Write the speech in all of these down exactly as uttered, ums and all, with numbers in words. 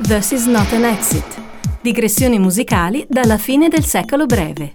This is not an exit. Digressioni musicali dalla fine del secolo breve.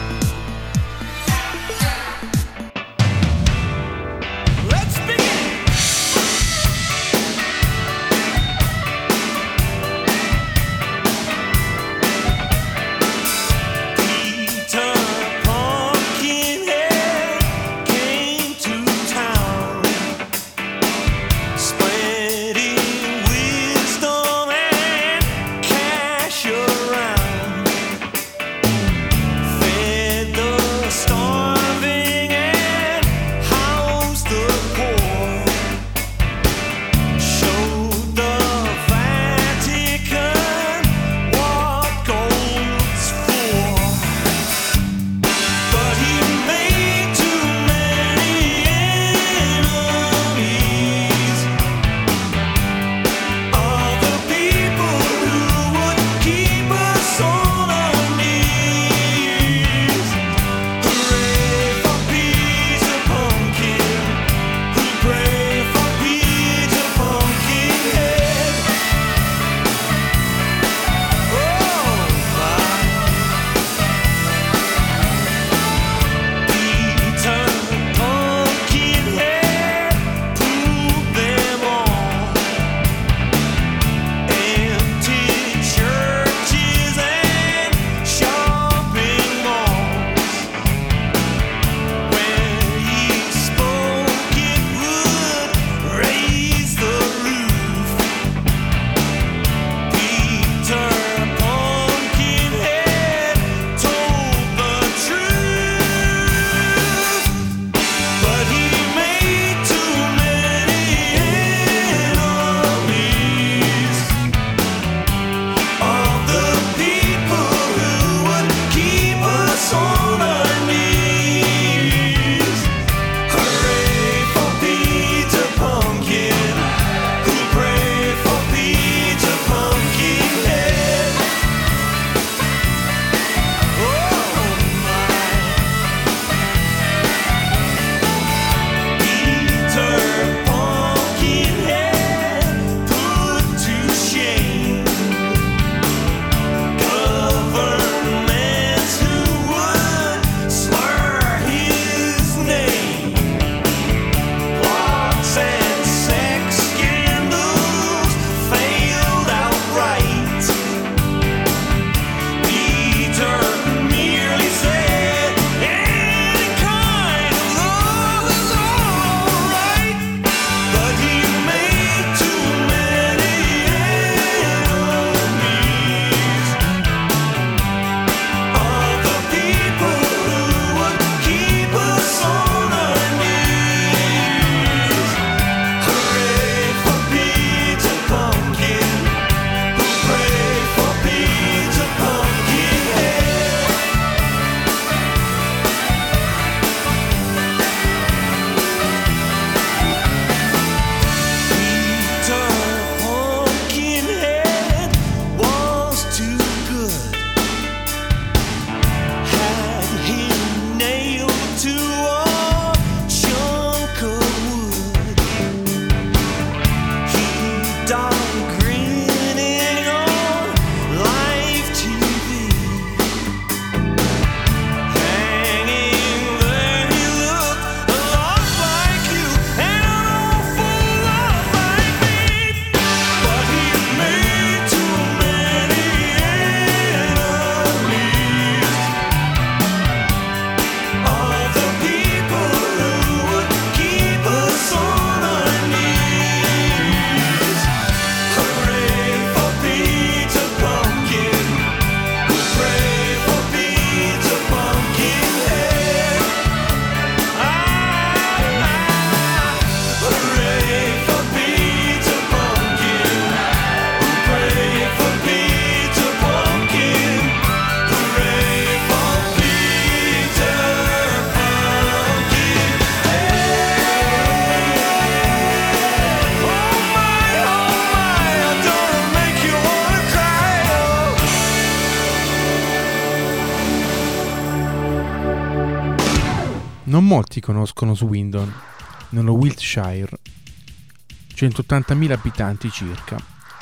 Non molti conoscono Swindon, nello Wiltshire, centottantamila abitanti circa,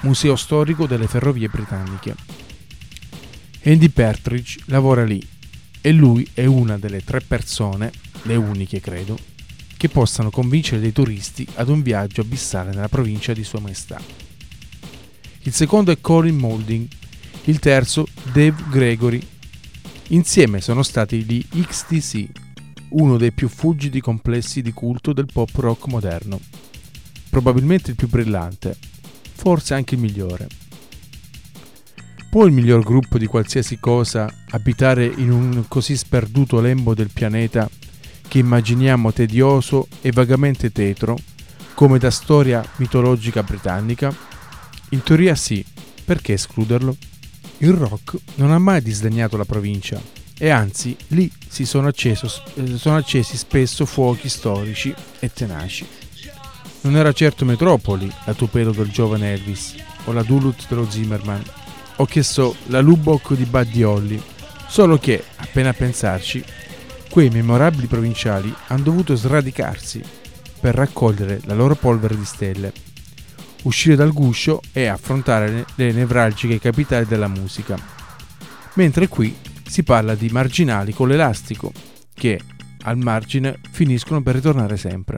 Museo Storico delle Ferrovie Britanniche. Andy Partridge lavora lì e lui è una delle tre persone, le uniche credo, che possano convincere dei turisti ad un viaggio abissale nella provincia di Sua Maestà. Il secondo è Colin Moulding, il terzo Dave Gregory. Insieme sono stati gli X T C, uno dei più fulgidi complessi di culto del pop rock moderno, probabilmente il più brillante, forse anche il migliore. Può il miglior gruppo di qualsiasi cosa abitare in un così sperduto lembo del pianeta che immaginiamo tedioso e vagamente tetro, come da storia mitologica britannica? In teoria sì, perché escluderlo? Il rock non ha mai disdegnato la provincia e anzi lì si sono, acceso, sono accesi spesso fuochi storici e tenaci. Non era certo Metropoli la Tupelo del giovane Elvis o la Duluth dello Zimmerman o che so la Lubbock di Buddy Holly, solo che, appena a pensarci, quei memorabili provinciali hanno dovuto sradicarsi per raccogliere la loro polvere di stelle, uscire dal guscio e affrontare le nevralgiche capitali della musica, mentre qui si parla di marginali con l'elastico che, al margine, finiscono per ritornare sempre.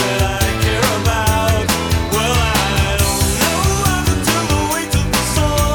Well, I don't know how to tell the way to the sun.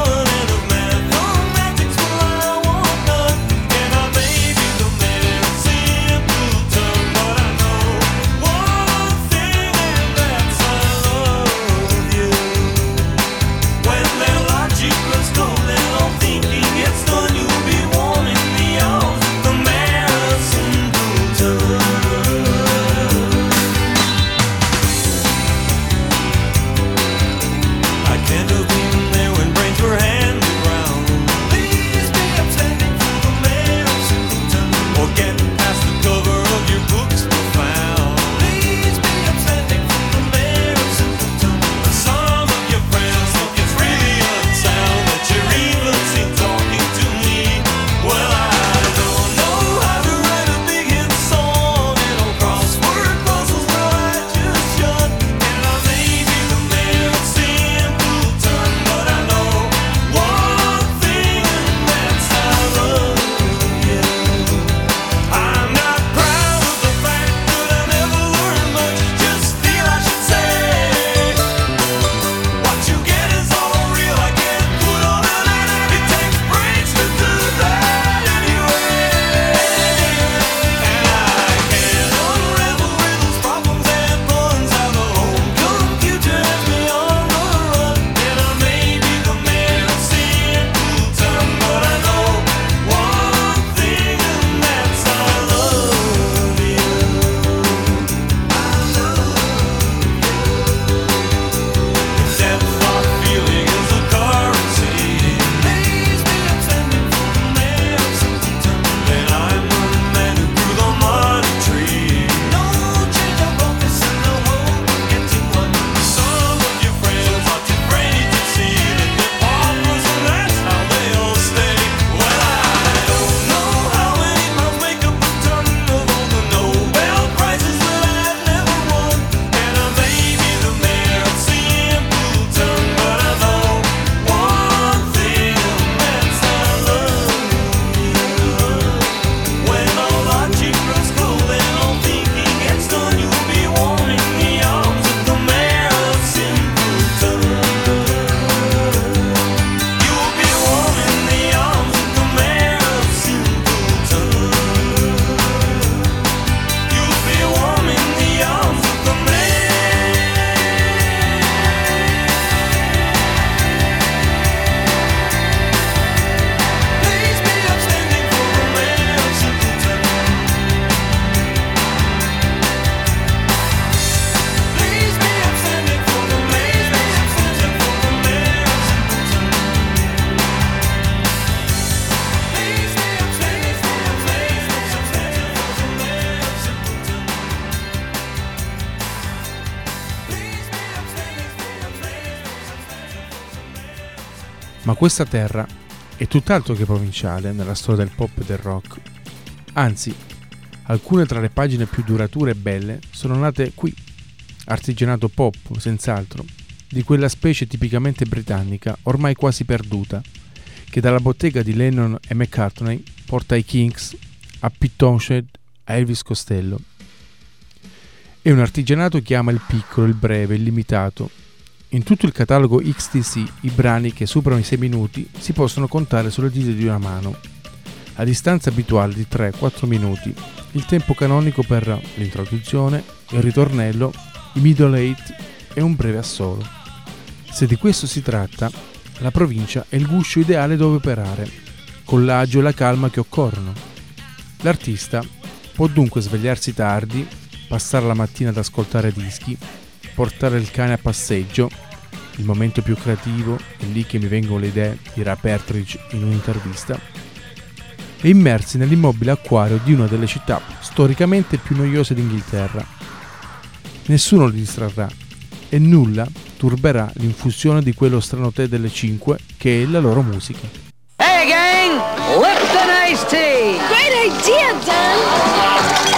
Ma questa terra è tutt'altro che provinciale nella storia del pop e del rock. Anzi, alcune tra le pagine più durature e belle sono nate qui. Artigianato pop, senz'altro, di quella specie tipicamente britannica, ormai quasi perduta, che dalla bottega di Lennon e McCartney porta i Kinks a Pete Townshend, a Elvis Costello. È un artigianato che ama il piccolo, il breve, il limitato. In tutto il catalogo X T C i brani che superano i sei minuti si possono contare sulle dita di una mano, a distanza abituale di tre quattro minuti, il tempo canonico per l'introduzione, il ritornello, i middle eight e un breve assolo. Se di questo si tratta, la provincia è il guscio ideale dove operare, con l'agio e la calma che occorrono. L'artista può dunque svegliarsi tardi, passare la mattina ad ascoltare dischi, portare il cane a passeggio, il momento più creativo, è lì che mi vengono le idee, dirà Partridge in un'intervista, e immersi nell'immobile acquario di una delle città storicamente più noiose d'Inghilterra. Nessuno li distrarrà e nulla turberà l'infusione di quello strano tè delle cinque che è la loro musica. Hey gang, Lipton Iced Tea! Great idea, Dan!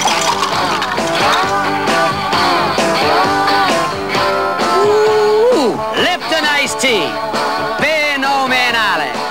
Lipton Iced Tea, fenomenale!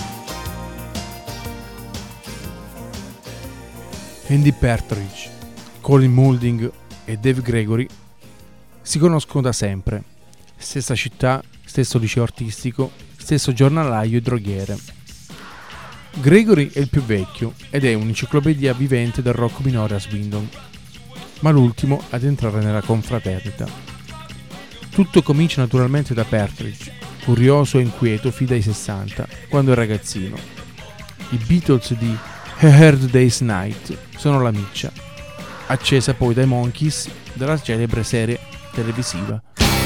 Andy Partridge, Colin Moulding e Dave Gregory si conoscono da sempre. Stessa città, stesso liceo artistico, stesso giornalaio e droghiere. Gregory è il più vecchio ed è un'enciclopedia vivente del rock minore a Swindon, ma l'ultimo ad entrare nella confraternita. Tutto comincia naturalmente da Partridge, curioso e inquieto fin dai sessanta, quando è ragazzino. I Beatles di A Hard Day's Night sono la miccia, accesa poi dai Monkees della celebre serie televisiva.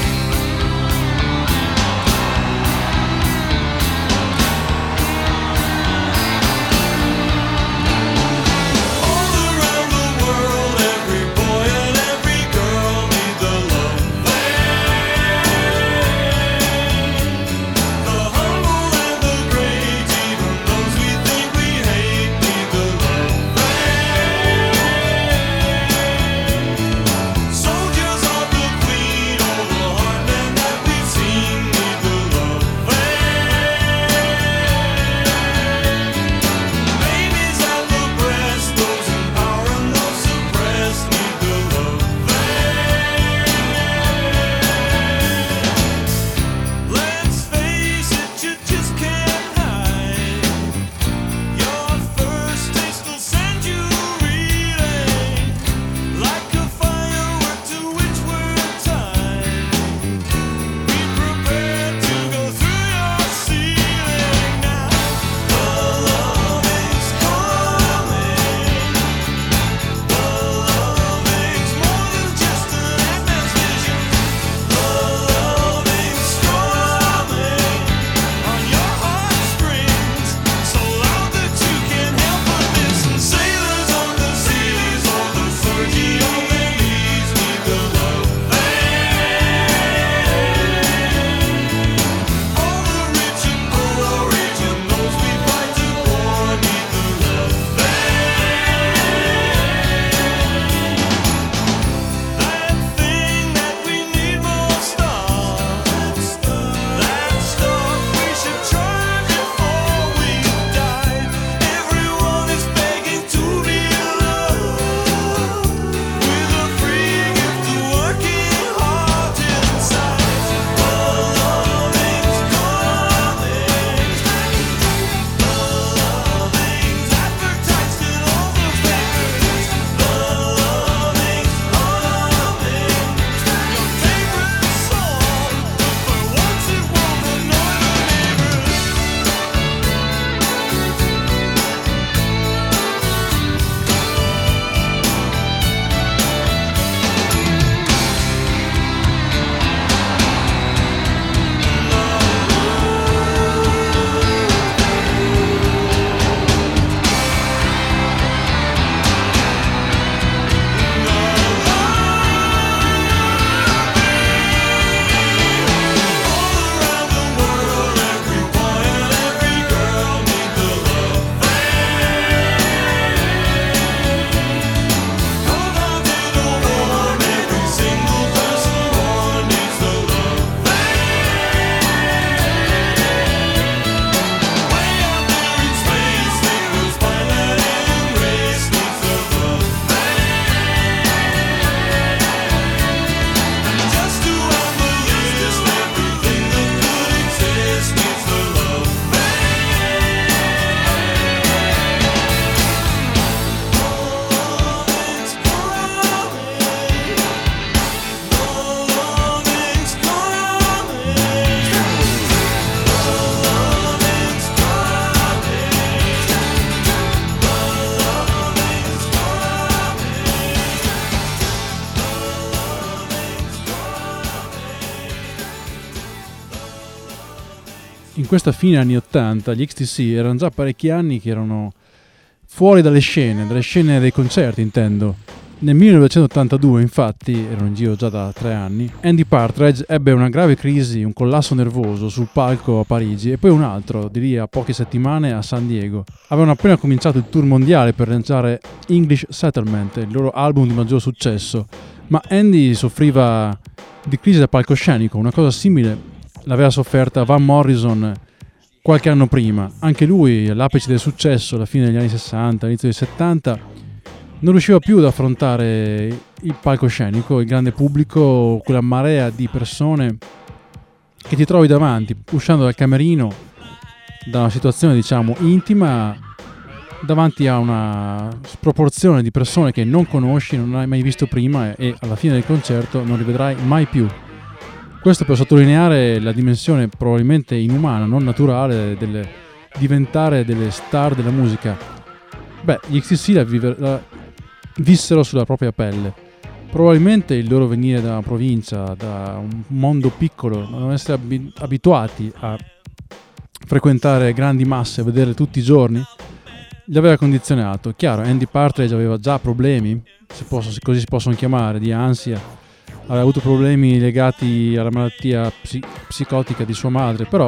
In questa fine anni ottanta gli X T C erano già parecchi anni che erano fuori dalle scene, dalle scene dei concerti intendo. Nel millenovecentottantadue infatti, erano in giro già da tre anni, Andy Partridge ebbe una grave crisi, un collasso nervoso sul palco a Parigi e poi un altro, di lì a poche settimane a San Diego. Avevano appena cominciato il tour mondiale per lanciare English Settlement, il loro album di maggior successo, ma Andy soffriva di crisi da palcoscenico, una cosa simile l'aveva sofferta Van Morrison qualche anno prima. Anche lui, all'apice del successo, alla fine degli anni sessanta, all'inizio dei settanta, non riusciva più ad affrontare il palcoscenico, il grande pubblico, quella marea di persone che ti trovi davanti, uscendo dal camerino, da una situazione diciamo intima, davanti a una sproporzione di persone che non conosci, non hai mai visto prima e alla fine del concerto non rivedrai mai più. Questo per sottolineare la dimensione probabilmente inumana, non naturale, del diventare delle star della musica. Beh, gli X T C la, vive, la vissero sulla propria pelle. Probabilmente il loro venire da una provincia, da un mondo piccolo, non essere ab- abituati a frequentare grandi masse, a vederle tutti i giorni, gli aveva condizionato. Chiaro, Andy Partridge aveva già problemi, se posso, se così si possono chiamare, di ansia, aveva avuto problemi legati alla malattia psi- psicotica di sua madre, però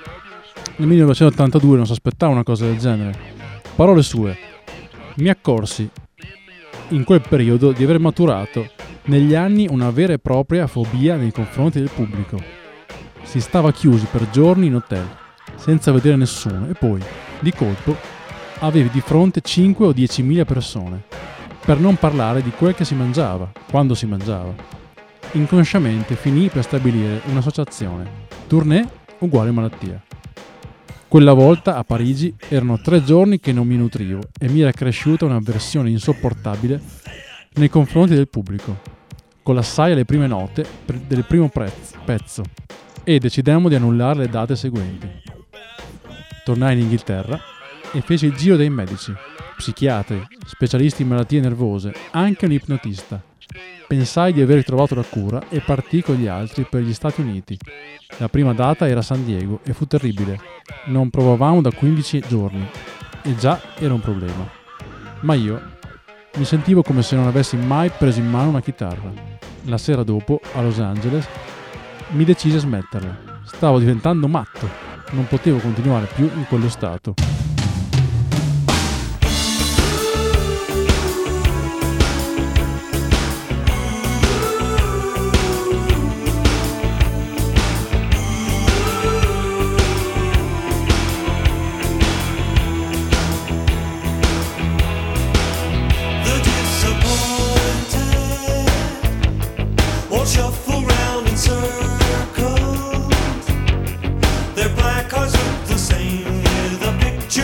nel millenovecentottantadue non si aspettava una cosa del genere. Parole sue: mi accorsi in quel periodo di aver maturato negli anni una vera e propria fobia nei confronti del pubblico. Si stava chiusi per giorni in hotel, senza vedere nessuno, e poi, di colpo, avevi di fronte cinque o diecimila persone, per non parlare di quel che si mangiava, quando si mangiava. Inconsciamente finii per stabilire un'associazione: tournée uguale malattia. Quella volta a Parigi erano tre giorni che non mi nutrivo e mi era cresciuta un'avversione insopportabile nei confronti del pubblico. Collassai alle prime note del primo prezzo, pezzo e decidemmo di annullare le date seguenti. Tornai in Inghilterra e feci il giro dei medici, psichiatri, specialisti in malattie nervose, anche un ipnotista. Pensai di aver trovato la cura e partii con gli altri per gli Stati Uniti. La prima data era San Diego e fu terribile. Non provavamo da quindici giorni e già era un problema. Ma io mi sentivo come se non avessi mai preso in mano una chitarra. La sera dopo, a Los Angeles, mi decisi a smetterla. Stavo diventando matto. Non potevo continuare più in quello stato. Shuffle round in circles. Their black cars look the same with a picture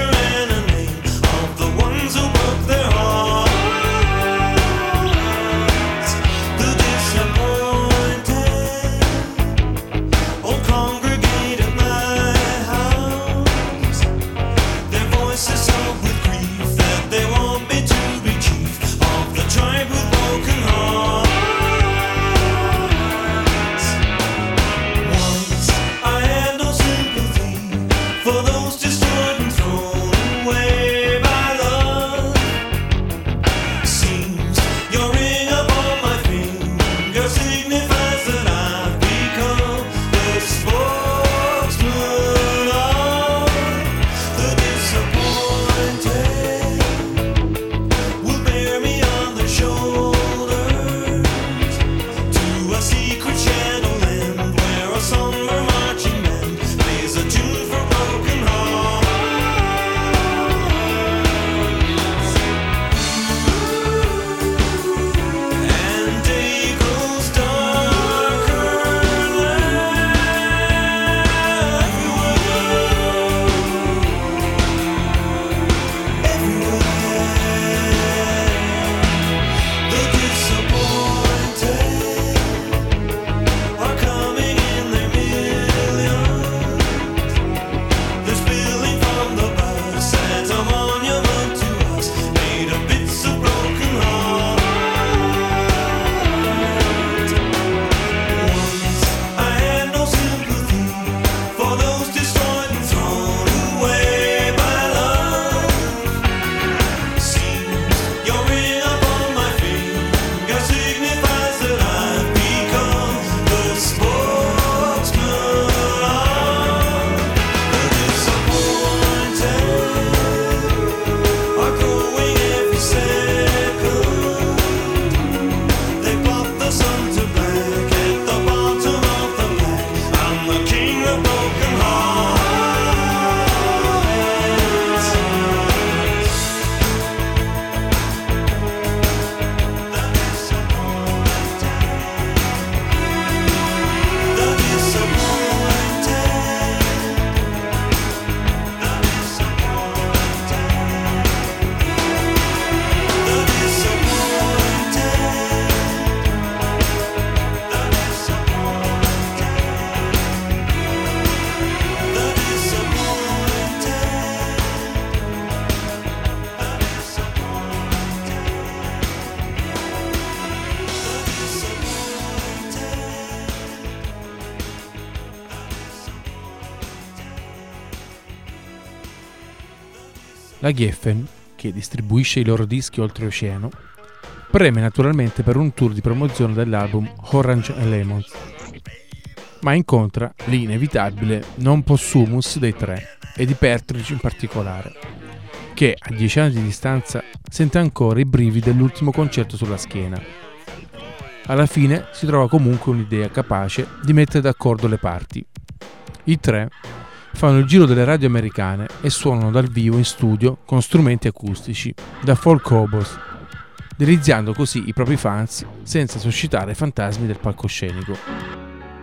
La Geffen, che distribuisce i loro dischi oltreoceano, preme naturalmente per un tour di promozione dell'album Orange and Lemons, ma incontra l'inevitabile non possumus dei tre, e di Partridge in particolare, che a dieci anni di distanza sente ancora i brividi dell'ultimo concerto sulla schiena. Alla fine si trova comunque un'idea capace di mettere d'accordo le parti. I tre fanno il giro delle radio americane e suonano dal vivo in studio con strumenti acustici, da folk hobos, deliziando così i propri fans senza suscitare fantasmi del palcoscenico.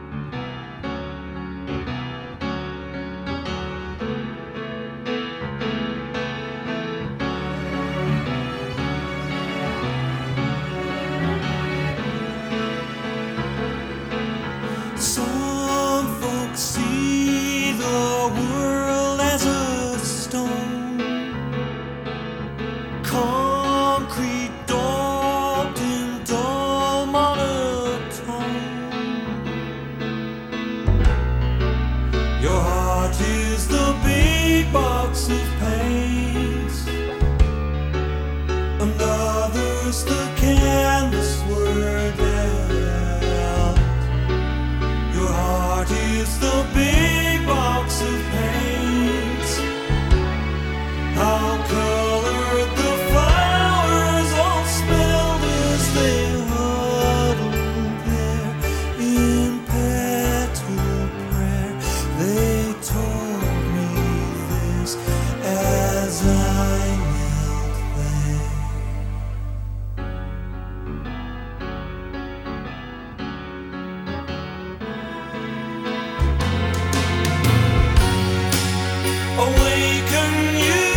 Some folks see the world as a stone, concrete daubed in dull monotone. Your heart is the big box of paints, another's the canvas we're dealt. Your heart is the big box of paints. How colored the flowers all smelled as they huddled there in petal prayer. They told me this as I knelt there. Awaken you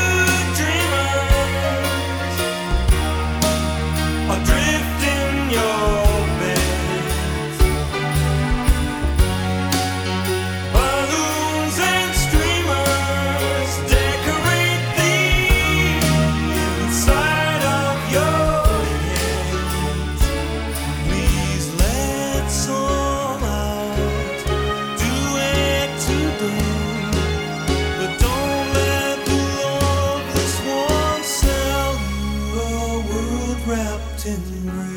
dreamers, adrift in your beds. Balloons and streamers decorate the inside of your heads. Please let's all out do it today. But don't let the loveless one sell you a world wrapped in gray.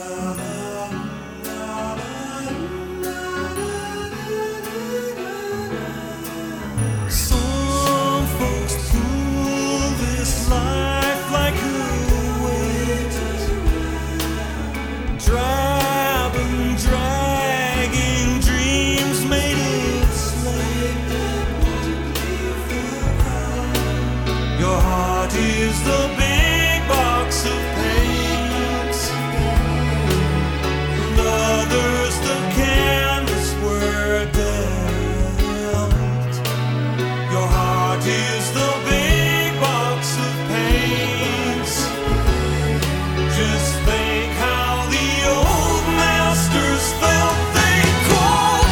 Some folks pull this life like a weight, drab and dragging dreams made it slave. Your heart is the big box of paints, and others the canvas we're dealt. Your heart is the big box of paints. Just think how the old masters felt. They call,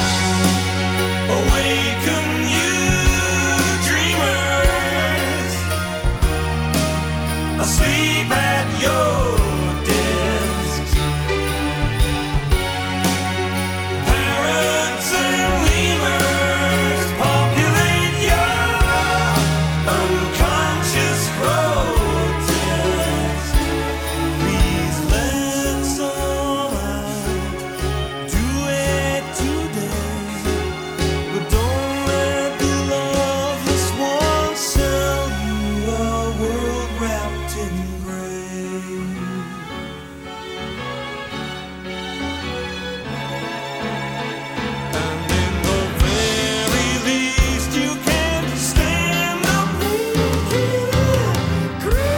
awaken you dreamers, asleep at your desks. Parrots and lemurs populate your unconscious grotesque. Please let's all out do it today. But don't let the loveless one sell you a world wrapped in gray. And in the very least you can stand the bleak gray.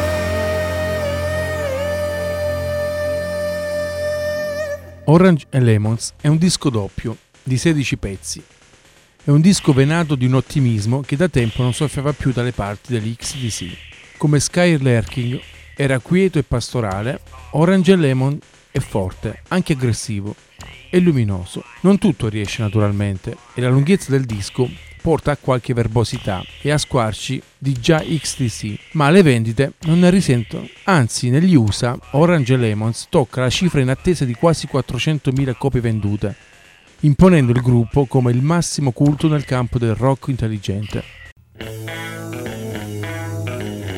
Orange and Lemons è un disco doppio di sedici pezzi. È un disco venato di un ottimismo che da tempo non soffiava più dalle parti degli X T C. Come Sky Larking era quieto e pastorale, Orange and Lemon è forte, anche aggressivo e luminoso. Non tutto riesce naturalmente e la lunghezza del disco porta a qualche verbosità e a squarci di già X T C, ma le vendite non ne risentono. Anzi, negli U S A Orange and Lemons tocca la cifra inattesa di quasi quattrocentomila copie vendute, imponendo il gruppo come il massimo culto nel campo del rock intelligente.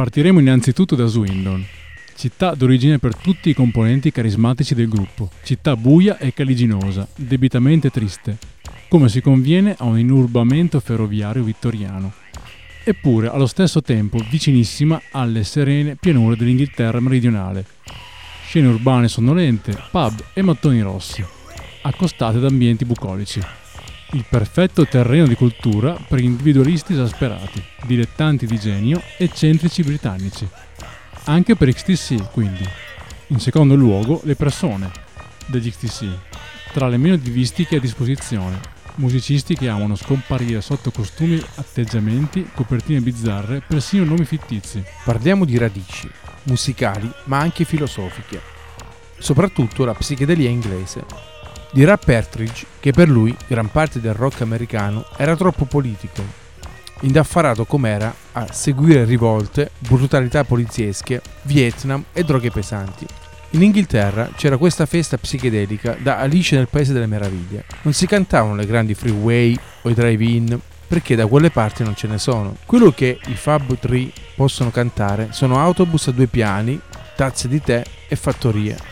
Partiremo innanzitutto da Swindon, città d'origine per tutti i componenti carismatici del gruppo, città buia e caliginosa, debitamente triste, come si conviene a un inurbamento ferroviario vittoriano, eppure allo stesso tempo vicinissima alle serene pianure dell'Inghilterra meridionale, scene urbane sonnolente, pub e mattoni rossi, accostate da ambienti bucolici. Il perfetto terreno di cultura per individualisti esasperati, dilettanti di genio, eccentrici britannici. Anche per X T C, quindi. In secondo luogo, le persone degli X T C, tra le meno divistiche a disposizione, musicisti che amano scomparire sotto costumi, atteggiamenti, copertine bizzarre, persino nomi fittizi. Parliamo di radici, musicali ma anche filosofiche, soprattutto la psichedelia inglese. Dirà Partridge che per lui gran parte del rock americano era troppo politico, indaffarato com'era a seguire rivolte, brutalità poliziesche, Vietnam e droghe pesanti. In Inghilterra c'era questa festa psichedelica da Alice nel Paese delle Meraviglie. Non si cantavano le grandi freeway o i drive-in perché da quelle parti non ce ne sono. Quello che i Fab Tre possono cantare sono autobus a due piani, tazze di tè e fattorie.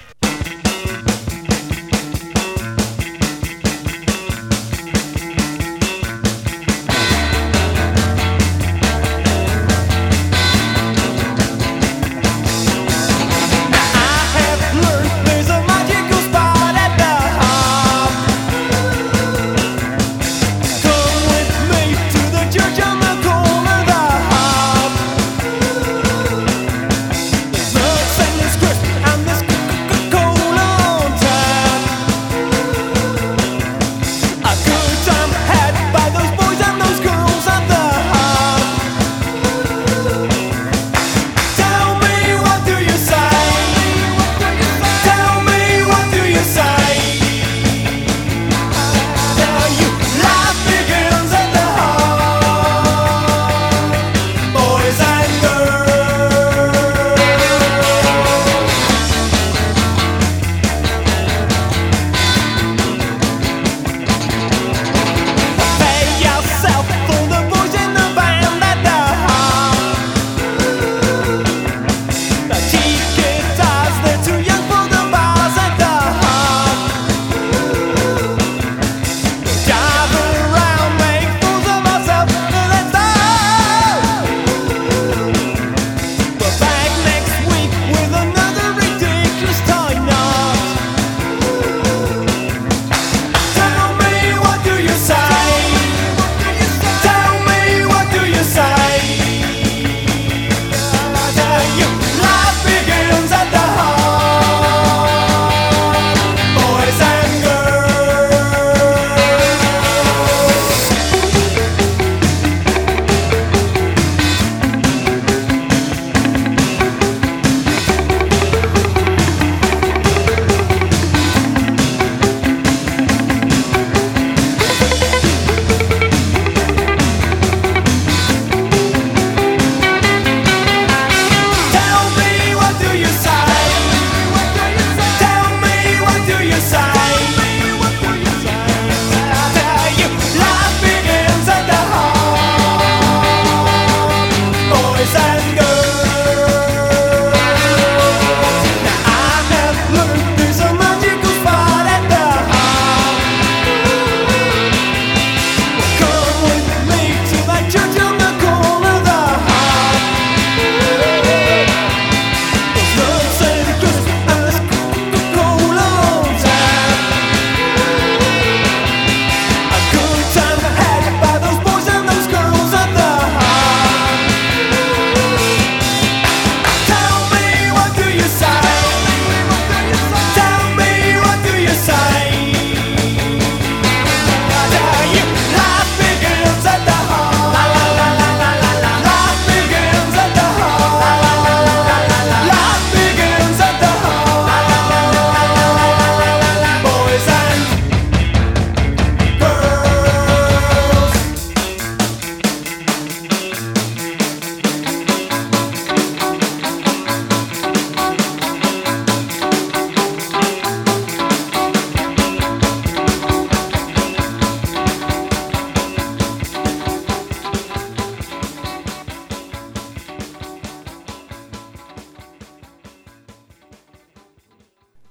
And this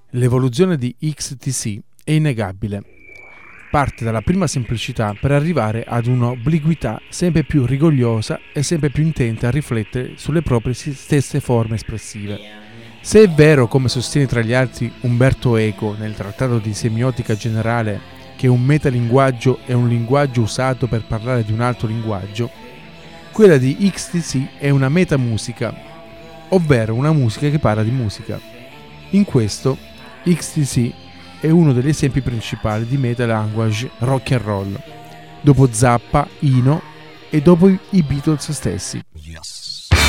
L'evoluzione di X T C è innegabile. Parte dalla prima semplicità per arrivare ad un'obliquità sempre più rigogliosa e sempre più intenta a riflettere sulle proprie stesse forme espressive. Se è vero, come sostiene tra gli altri Umberto Eco nel trattato di semiotica generale, che un metalinguaggio è un linguaggio usato per parlare di un altro linguaggio, quella di X T C è una metamusica, ovvero una musica che parla di musica. In questo, X T C è uno degli esempi principali di meta language rock and roll, dopo Zappa, Eno e dopo i Beatles stessi. Yes.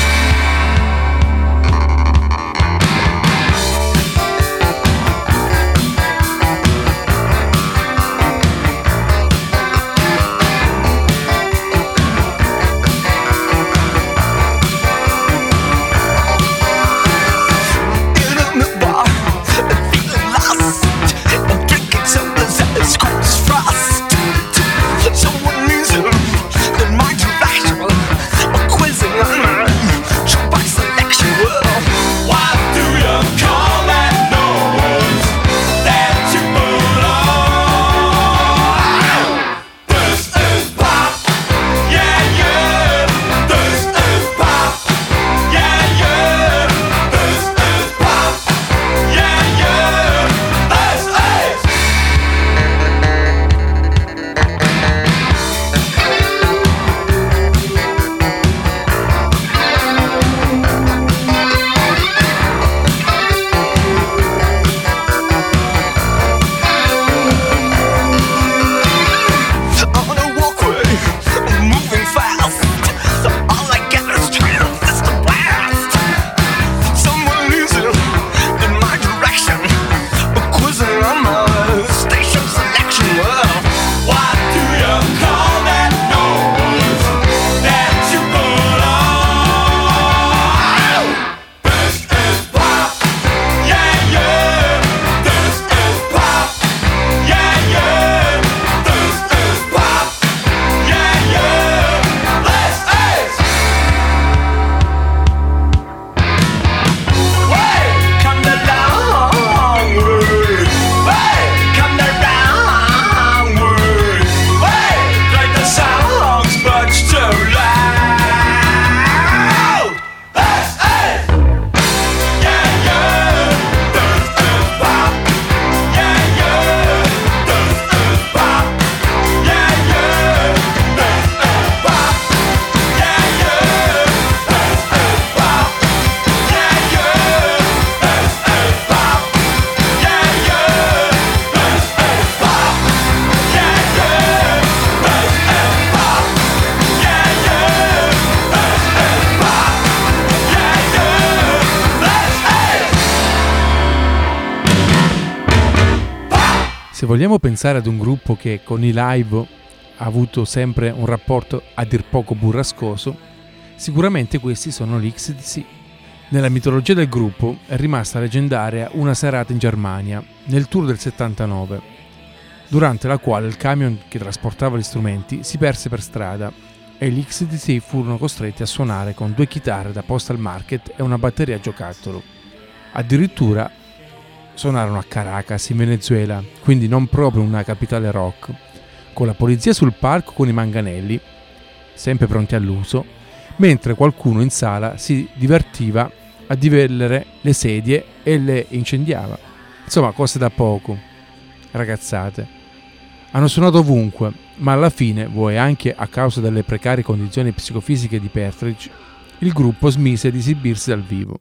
Se vogliamo pensare ad un gruppo che con i live ha avuto sempre un rapporto a dir poco burrascoso, sicuramente questi sono gli X T C. Nella mitologia del gruppo è rimasta leggendaria una serata in Germania, nel tour del settantanove, durante la quale il camion che trasportava gli strumenti si perse per strada e gli X T C furono costretti a suonare con due chitarre da Postal Market e una batteria a giocattolo. Addirittura suonarono a Caracas, in Venezuela, quindi non proprio una capitale rock, con la polizia sul palco con i manganelli, sempre pronti all'uso, mentre qualcuno in sala si divertiva a divellere le sedie e le incendiava. Insomma, cose da poco, ragazzate. Hanno suonato ovunque, ma alla fine, vuoi anche a causa delle precarie condizioni psicofisiche di Partridge, il gruppo smise di esibirsi dal vivo.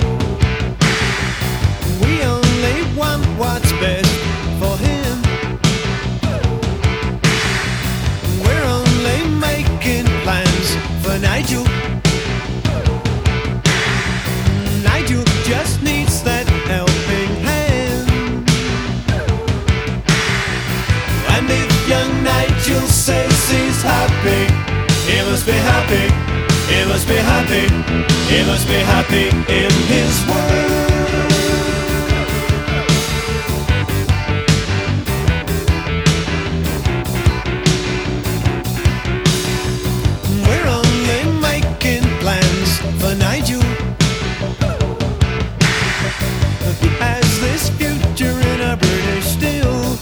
We only want what's best for him. must be happy, he must be happy, he must be happy in his world. We're only making plans for Nigel. He has this future in a British steel.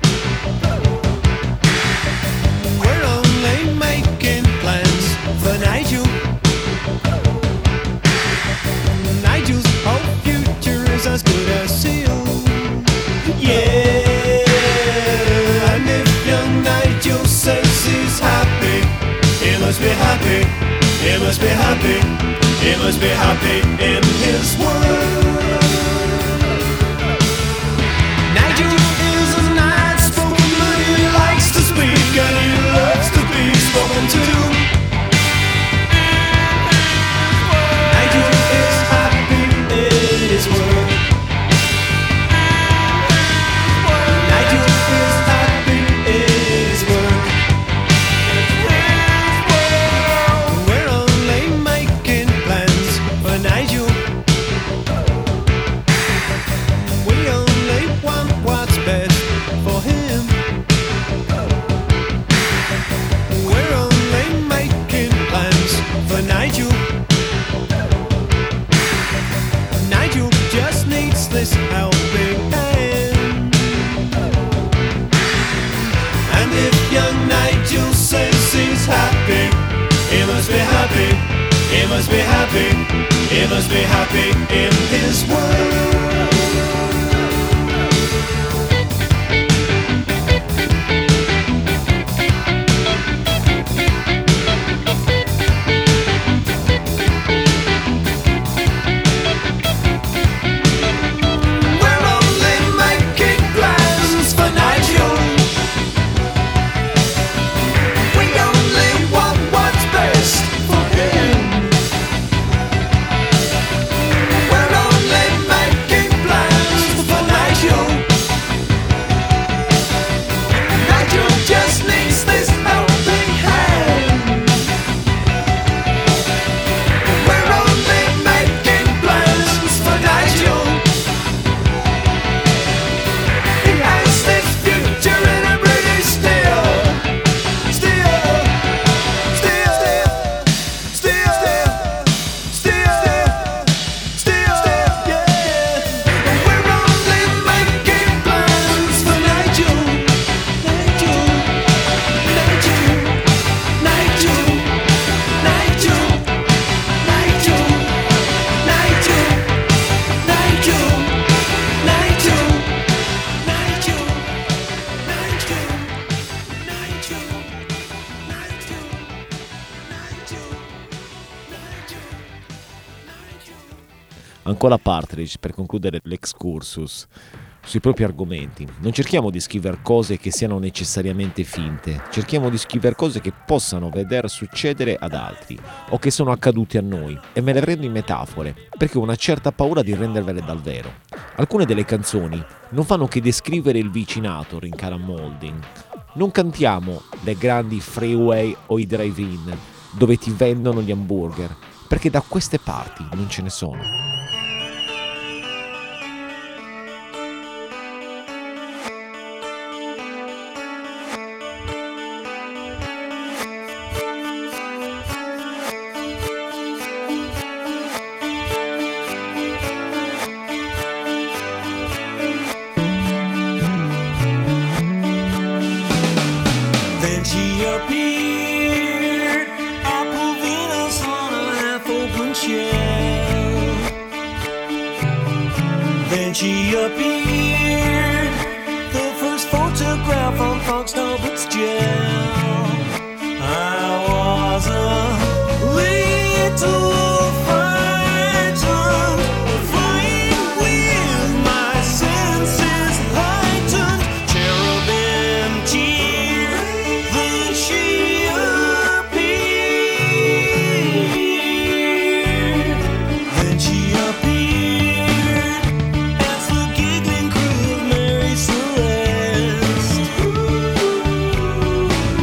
We're only making plans for Nigel. Nigel's whole future is as good as sealed. Yeah, and if young Nigel says he's happy, he must be happy, he must be happy, he must be happy in his world. Nigel is a nice spoken man, he likes to speak and he loves to be spoken to. Nigel is happy in his world. Nigel is happy in his world. We're only making plans for Nigel. We only want what's best for him. We're only making plans for Nigel. Nigel just needs this helping hand. And if young Nigel says he's happy, he must be happy, he must be happy, he must be happy in his world. We're only making plans for Nigel. We only want what's best for him. We're only making plans for Nigel. Nigel just needs this helping hand. We're only making plans for Nigel. He has this future in a British steel. Steel, steel, steel, steel, steel, steel, yeah. We're only making plans for Nigel. Nigel, Nigel, Nigel, Nigel, Nigel, Nigel, Nigel, Nigel, Nigel, Nigel, Nigel, Ancora Partridge per concludere l'excursus sui propri argomenti. Non cerchiamo di scrivere cose che siano necessariamente finte, cerchiamo di scrivere cose che possano veder succedere ad altri o che sono accadute a noi, e me le rendo in metafore perché ho una certa paura di rendervele dal vero. Alcune delle canzoni non fanno che descrivere il vicinato, rincara Molding. Non cantiamo le grandi freeway o i drive-in dove ti vendono gli hamburger, perché da queste parti non ce ne sono. Then she appeared, apple Venus on a half-open shell. Then she appeared, the first photograph on Fox Talbot's gel. I was a little frightened, flying with my senses heightened. Cherubim cheer, then she appeared. Then she appeared as the giggling crew of Mary Celeste.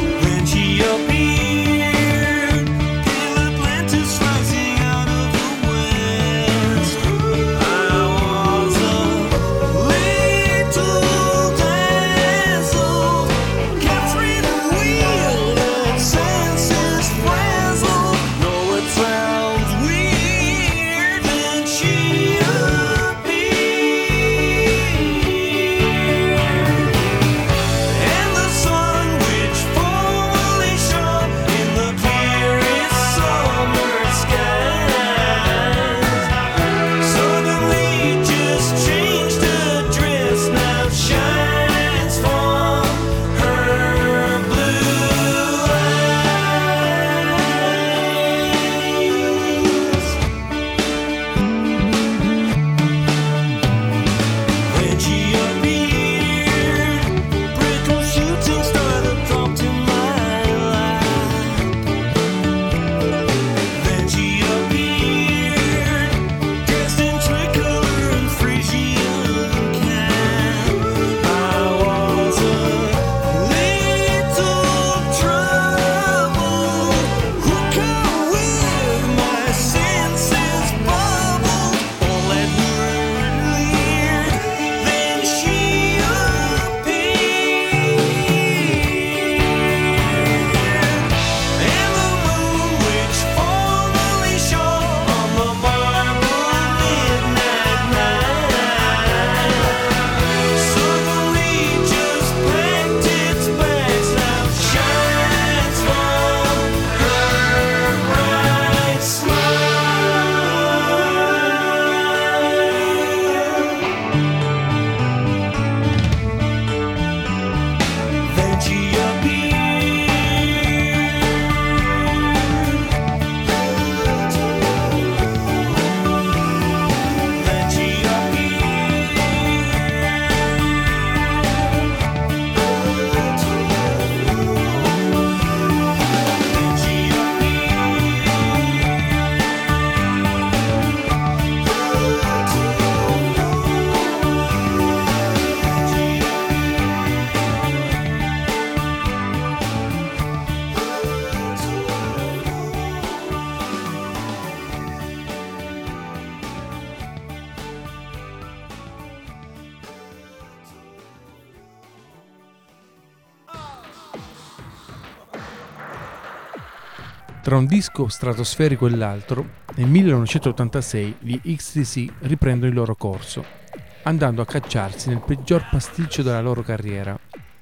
Tra un disco stratosferico e l'altro, nel millenovecentottantasei gli X T C riprendono il loro corso, andando a cacciarsi nel peggior pasticcio della loro carriera.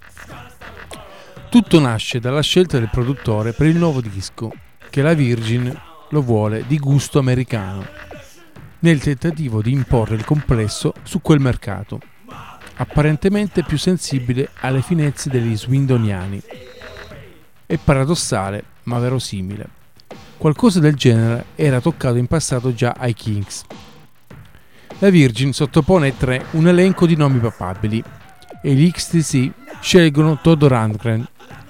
Tutto nasce dalla scelta del produttore per il nuovo disco, che la Virgin lo vuole di gusto americano, nel tentativo di imporre il complesso su quel mercato, apparentemente più sensibile alle finezze degli swindoniani. È paradossale, ma verosimile. Qualcosa del genere era toccato in passato già ai Kinks. La Virgin sottopone ai tre un elenco di nomi papabili e gli X T C scelgono Todd Rundgren.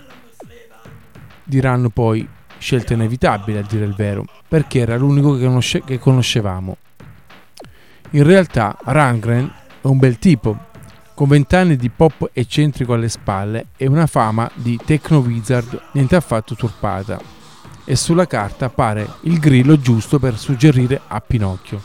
Diranno poi scelta inevitabile, a dire il vero, perché era l'unico che, conosce- che conoscevamo. In realtà Rundgren è un bel tipo, con vent'anni di pop eccentrico alle spalle e una fama di techno wizard niente affatto usurpata, e sulla carta pare il grillo giusto per suggerire a Pinocchio.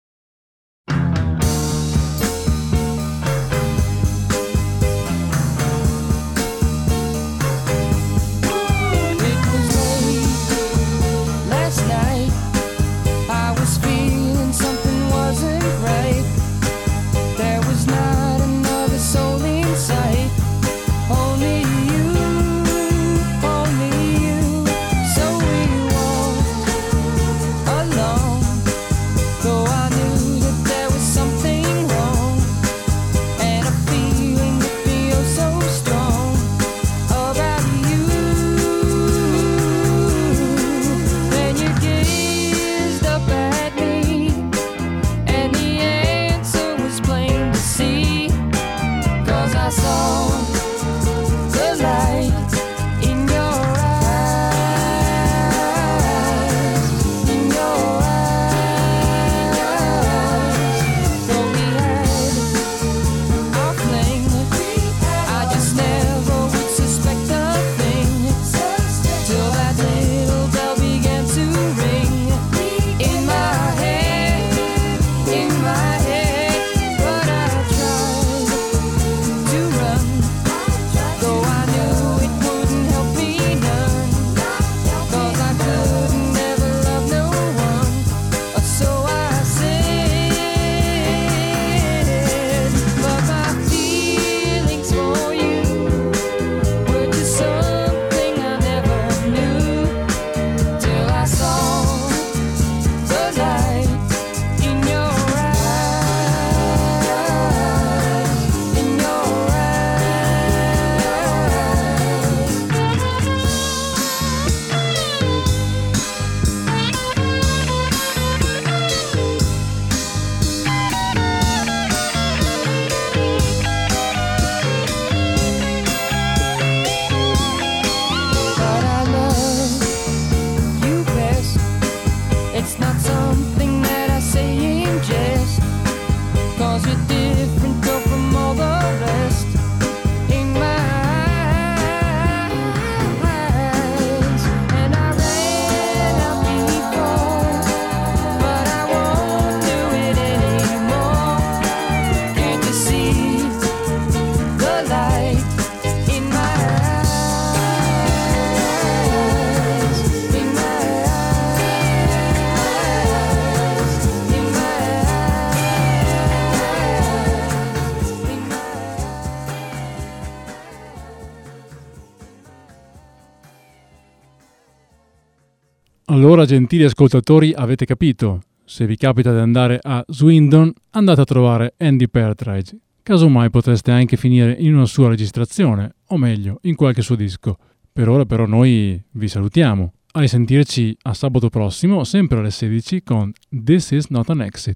Allora, gentili ascoltatori, avete capito. Se vi capita di andare a Swindon, andate a trovare Andy Partridge. Casomai potreste anche finire in una sua registrazione, o meglio, in qualche suo disco. Per ora però noi vi salutiamo. A risentirci a sabato prossimo, sempre alle sedici, con This Is Not an Exit.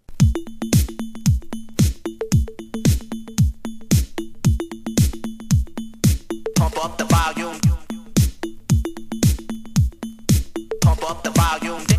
Pump up the volume. Pump up the volume.